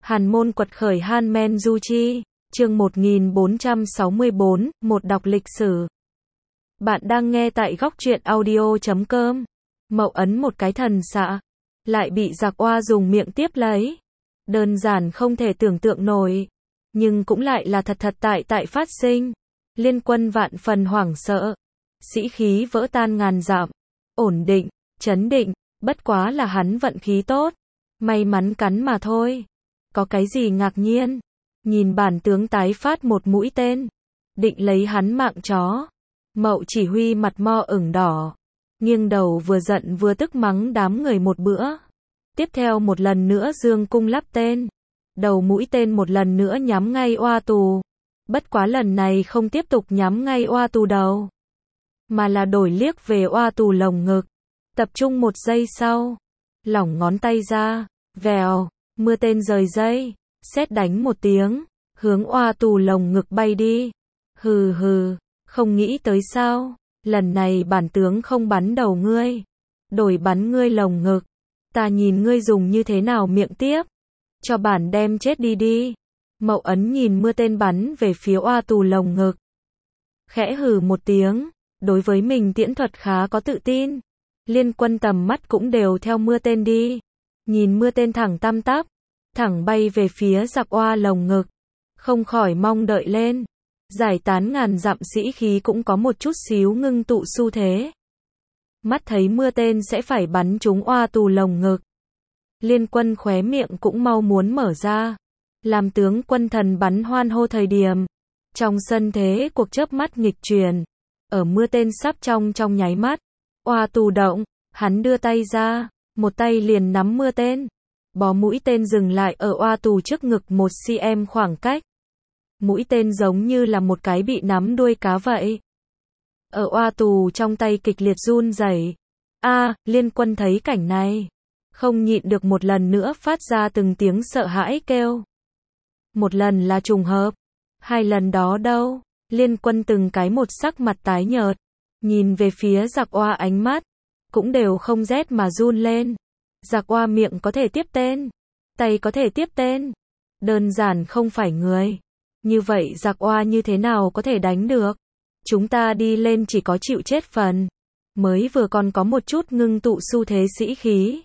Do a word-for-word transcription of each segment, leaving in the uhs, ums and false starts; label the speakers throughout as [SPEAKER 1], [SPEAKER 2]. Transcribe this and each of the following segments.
[SPEAKER 1] Hàn môn quật khởi Han Men Du Chi, chương một nghìn bốn trăm sáu mươi bốn, một đọc lịch sử. Bạn đang nghe tại góc truyện audio chấm com. Mậu ấn một cái thần xạ, lại bị giặc oa dùng miệng tiếp lấy. Đơn giản không thể tưởng tượng nổi, nhưng cũng lại là thật thật tại tại phát sinh. Liên quân vạn phần hoảng sợ, sĩ khí vỡ tan ngàn dặm, ổn định, chấn định, bất quá là hắn vận khí tốt, may mắn cắn mà thôi. Có cái gì ngạc nhiên? Nhìn bản tướng tái phát một mũi tên, định lấy hắn mạng chó. Mậu chỉ huy mặt mo ửng đỏ, nghiêng đầu vừa giận vừa tức mắng đám người một bữa. Tiếp theo một lần nữa dương cung lắp tên, đầu mũi tên một lần nữa nhắm ngay oa tù. Bất quá lần này không tiếp tục nhắm ngay oa tù đầu, mà là đổi liếc về oa tù lồng ngực. Tập trung một giây sau, lỏng ngón tay ra, vèo, mưa tên rời dây, sét đánh một tiếng, hướng oa tù lồng ngực bay đi. Hừ hừ, không nghĩ tới sao, lần này bản tướng không bắn đầu ngươi, đổi bắn ngươi lồng ngực. Ta nhìn ngươi dùng như thế nào miệng tiếp, cho bản đem chết đi đi. Mậu ấn nhìn mưa tên bắn về phía oa tù lồng ngực, khẽ hừ một tiếng, đối với mình tiễn thuật khá có tự tin. Liên quân tầm mắt cũng đều theo mưa tên đi, nhìn mưa tên thẳng tăm tắp, thẳng bay về phía giặc oa lồng ngực, không khỏi mong đợi lên. Giải tán ngàn dặm sĩ khí cũng có một chút xíu ngưng tụ xu thế. Mắt thấy mưa tên sẽ phải bắn trúng oa tù lồng ngực, liên quân khóe miệng cũng mau muốn mở ra. Làm tướng quân thần bắn hoan hô thời điểm, trong sân thế cuộc chớp mắt nghịch chuyển. Ở mưa tên sắp trong trong nháy mắt, oa tù động, hắn đưa tay ra, một tay liền nắm mưa tên, bó mũi tên dừng lại ở oa tù trước ngực một xăng-ti-mét khoảng cách. Mũi tên giống như là một cái bị nắm đuôi cá vậy. Ở oa tù trong tay kịch liệt run rẩy. A, liên quân thấy cảnh này, không nhịn được một lần nữa phát ra từng tiếng sợ hãi kêu. Một lần là trùng hợp, hai lần đó đâu? Liên quân từng cái một sắc mặt tái nhợt, nhìn về phía giặc oa ánh mắt cũng đều không rét mà run lên. Giặc oa miệng có thể tiếp tên, tay có thể tiếp tên, đơn giản không phải người. Như vậy giặc oa như thế nào có thể đánh được? Chúng ta đi lên chỉ có chịu chết phần. Mới vừa còn có một chút ngưng tụ xu thế sĩ khí,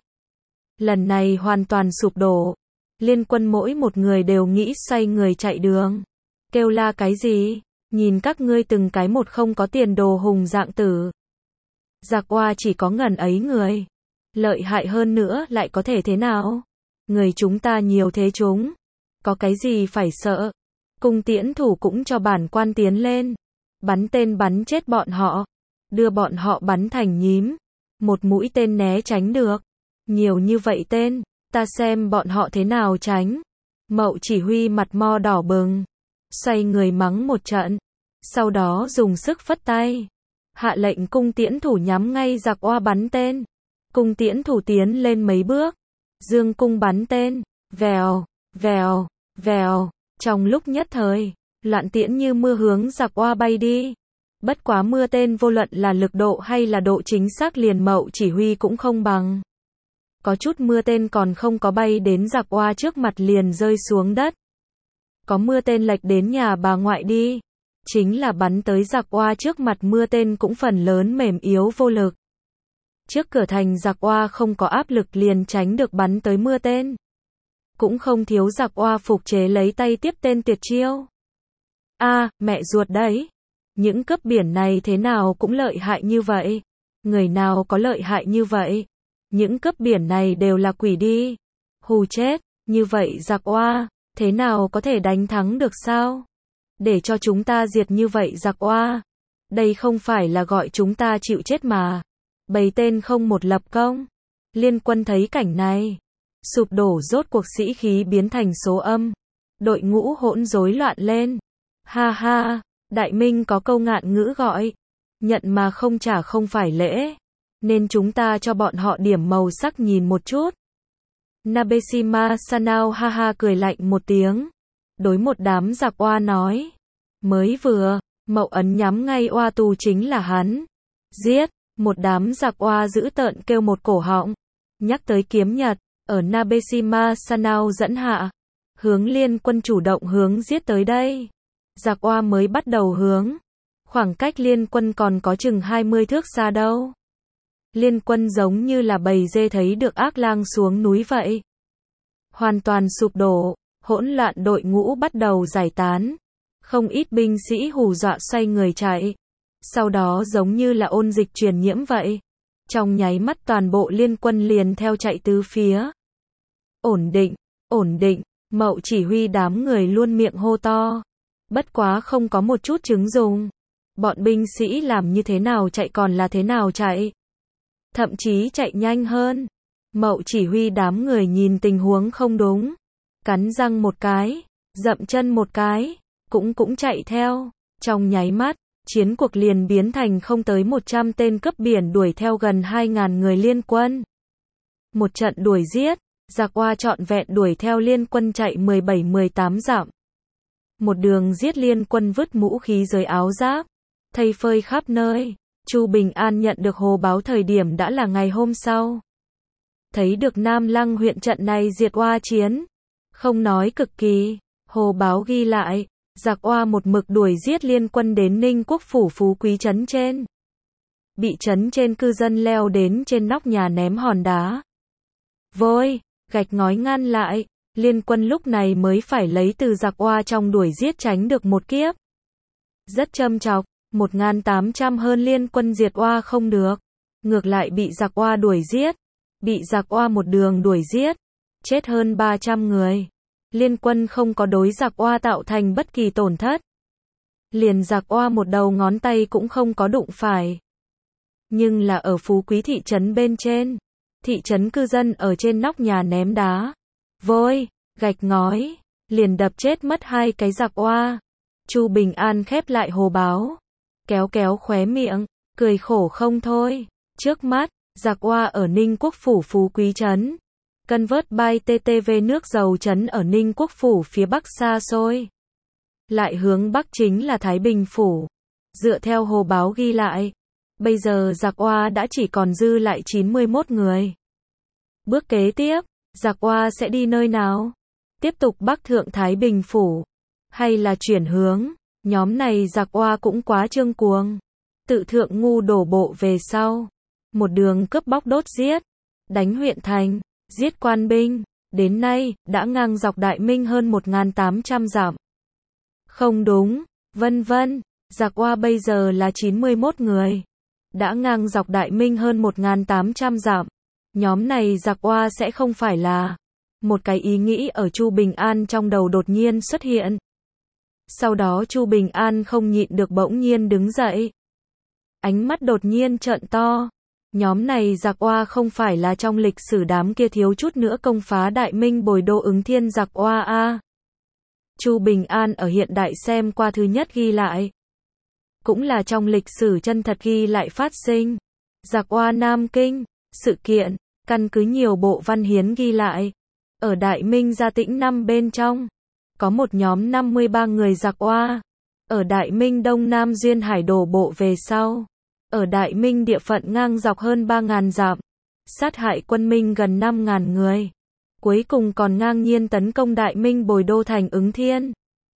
[SPEAKER 1] lần này hoàn toàn sụp đổ. Liên quân mỗi một người đều nghĩ xoay người chạy đường. Kêu la cái gì? Nhìn các ngươi từng cái một không có tiền đồ hùng dạng tử. Giặc oa chỉ có ngần ấy người, lợi hại hơn nữa lại có thể thế nào? Người chúng ta nhiều thế chúng, có cái gì phải sợ? Cung tiễn thủ cũng cho bản quan tiến lên, bắn tên bắn chết bọn họ, đưa bọn họ bắn thành nhím. Một mũi tên né tránh được, nhiều như vậy tên, ta xem bọn họ thế nào tránh. Mậu chỉ huy mặt mo đỏ bừng, xoay người mắng một trận, sau đó dùng sức phất tay, hạ lệnh cung tiễn thủ nhắm ngay giặc oa bắn tên. Cung tiễn thủ tiến lên mấy bước, dương cung bắn tên, vèo, vèo, vèo. Trong lúc nhất thời, loạn tiễn như mưa hướng giặc oa bay đi. Bất quá mưa tên vô luận là lực độ hay là độ chính xác liền Mậu chỉ huy cũng không bằng. Có chút mưa tên còn không có bay đến giặc oa trước mặt liền rơi xuống đất. Có mưa tên lệch đến nhà bà ngoại đi, chính là bắn tới giặc oa trước mặt mưa tên cũng phần lớn mềm yếu vô lực. Trước cửa thành giặc oa không có áp lực liền tránh được bắn tới mưa tên. Cũng không thiếu giặc oa phục chế lấy tay tiếp tên tuyệt chiêu. A, à, mẹ ruột đấy. Những cướp biển này thế nào cũng lợi hại như vậy. Người nào có lợi hại như vậy? Những cướp biển này đều là quỷ đi. Hù chết, như vậy giặc oa, thế nào có thể đánh thắng được sao? Để cho chúng ta diệt như vậy giặc oa. Đây không phải là gọi chúng ta chịu chết mà. Bầy tên không một lập công. Liên quân thấy cảnh này, sụp đổ, rốt cuộc sĩ khí biến thành số âm. Đội ngũ hỗn rối loạn lên. Ha ha, Đại Minh có câu ngạn ngữ gọi, nhận mà không trả không phải lễ. Nên chúng ta cho bọn họ điểm màu sắc nhìn một chút. Nabesima Sanao ha ha cười lạnh một tiếng, đối một đám giặc oa nói. Mới vừa, Mậu ấn nhắm ngay oa tù chính là hắn. Giết, một đám giặc oa dữ tợn kêu một cổ họng. Nhắc tới kiếm Nhật, ở Nabesima Sanao dẫn hạ, hướng liên quân chủ động hướng giết tới đây. Giặc Oa mới bắt đầu hướng. Khoảng cách liên quân còn có chừng hai mươi thước xa đâu. Liên quân giống như là bầy dê thấy được ác lang xuống núi vậy. Hoàn toàn sụp đổ, hỗn loạn đội ngũ bắt đầu giải tán. Không ít binh sĩ hù dọa xoay người chạy. Sau đó giống như là ôn dịch truyền nhiễm vậy. Trong nháy mắt toàn bộ liên quân liền theo chạy tứ phía. Ổn định, ổn định, Mậu chỉ huy đám người luôn miệng hô to. Bất quá không có một chút chứng dùng. Bọn binh sĩ làm như thế nào chạy còn là thế nào chạy. Thậm chí chạy nhanh hơn. Mậu chỉ huy đám người nhìn tình huống không đúng. Cắn răng một cái, dậm chân một cái, cũng cũng chạy theo. Trong nháy mắt, chiến cuộc liền biến thành không tới một trăm tên cướp biển đuổi theo gần hai nghìn người liên quân. Một trận đuổi giết, Giặc Oa trọn vẹn đuổi theo liên quân chạy mười bảy mười tám dặm. Một đường giết liên quân vứt mũ khí dưới áo giáp, thây phơi khắp nơi. Chu Bình An nhận được hồ báo thời điểm đã là ngày hôm sau. Thấy được Nam Lăng huyện trận này diệt Oa chiến. Không nói cực kỳ, hồ báo ghi lại, Giặc Oa một mực đuổi giết liên quân đến Ninh Quốc phủ Phú Quý trấn trên. Bị trấn trên cư dân leo đến trên nóc nhà ném hòn đá. Vôi, gạch ngói ngăn lại, liên quân lúc này mới phải lấy từ Giặc Oa trong đuổi giết tránh được một kiếp. Rất châm chọc, một nghìn tám trăm hơn liên quân diệt Oa không được, ngược lại bị Giặc Oa đuổi giết, bị Giặc Oa một đường đuổi giết, chết hơn ba trăm người. Liên quân không có đối Giặc Oa tạo thành bất kỳ tổn thất. Liền Giặc Oa một đầu ngón tay cũng không có đụng phải. Nhưng là ở Phú Quý thị trấn bên trên, thị trấn cư dân ở trên nóc nhà ném đá, vôi, gạch ngói, liền đập chết mất hai cái Giặc Oa. Chu Bình An khép lại hồ báo, kéo kéo khóe miệng, cười khổ không thôi. Trước mắt, Giặc Oa ở Ninh Quốc phủ Phú Quý trấn. Cân vớt bay tê tê vê nước dầu trấn ở Ninh Quốc phủ phía bắc xa xôi. Lại hướng bắc chính là Thái Bình phủ. Dựa theo hồ báo ghi lại, bây giờ Giặc Oa đã chỉ còn dư lại chín mươi mốt người. Bước kế tiếp, Giặc Oa sẽ đi nơi nào? Tiếp tục bắc thượng Thái Bình phủ, hay là chuyển hướng? Nhóm này Giặc Oa cũng quá trương cuồng. Tự thượng ngu đổ bộ về sau, một đường cướp bóc đốt giết, đánh huyện thành, giết quan binh, đến nay đã ngang dọc Đại Minh hơn một nghìn tám trăm dặm. Không đúng, vân vân, Giặc Oa bây giờ là chín mươi mốt người, đã ngang dọc Đại Minh hơn một nghìn tám trăm dặm. Nhóm này Giặc Oa sẽ không phải là. Một cái ý nghĩ ở Chu Bình An trong đầu đột nhiên xuất hiện. Sau đó Chu Bình An không nhịn được bỗng nhiên đứng dậy. Ánh mắt đột nhiên trợn to. Nhóm này Giặc Oa không phải là trong lịch sử đám kia thiếu chút nữa công phá Đại Minh bồi đô Ứng Thiên Giặc Oa a. Chu Bình An ở hiện đại xem qua thứ nhất ghi lại. Cũng là trong lịch sử chân thật ghi lại phát sinh. Giặc Oa Nam Kinh, sự kiện, căn cứ nhiều bộ văn hiến ghi lại. Ở Đại Minh Gia Tĩnh năm bên trong, có một nhóm năm mươi ba người Giặc Oa. Ở Đại Minh Đông Nam Duyên Hải đổ bộ về sau. Ở Đại Minh địa phận ngang dọc hơn ba nghìn dặm, sát hại quân Minh gần năm nghìn người. Cuối cùng còn ngang nhiên tấn công Đại Minh bồi đô thành Ứng Thiên.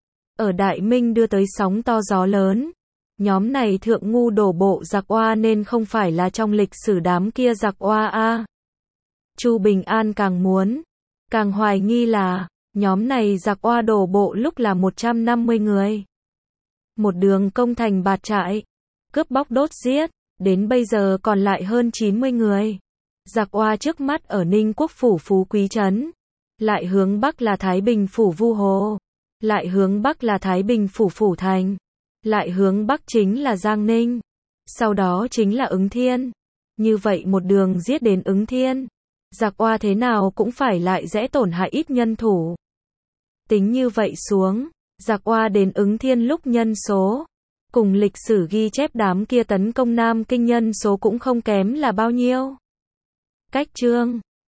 [SPEAKER 1] Ở Đại Minh đưa tới sóng to gió lớn. Nhóm này thượng ngu đổ bộ Giặc Oa nên không phải là trong lịch sử đám kia Giặc Oa a. Chu Bình An càng muốn, càng hoài nghi là, nhóm này Giặc Oa đổ bộ lúc là một trăm năm mươi người. Một đường công thành bạt trại, cướp bóc đốt giết, đến bây giờ còn lại hơn chín mươi người. Giặc Oa trước mắt ở Ninh Quốc phủ Phú Quý trấn, lại hướng bắc là Thái Bình phủ Vu Hồ, lại hướng bắc là Thái Bình phủ Phủ Thành, lại hướng bắc chính là Giang Ninh, sau đó chính là Ứng Thiên. Như vậy một đường giết đến Ứng Thiên, Giặc Oa thế nào cũng phải lại dễ tổn hại ít nhân thủ. Tính như vậy xuống, Giặc Oa đến Ứng Thiên lúc nhân số, cùng lịch sử ghi chép đám kia tấn công Nam Kinh nhân số cũng không kém là bao nhiêu. Cách chương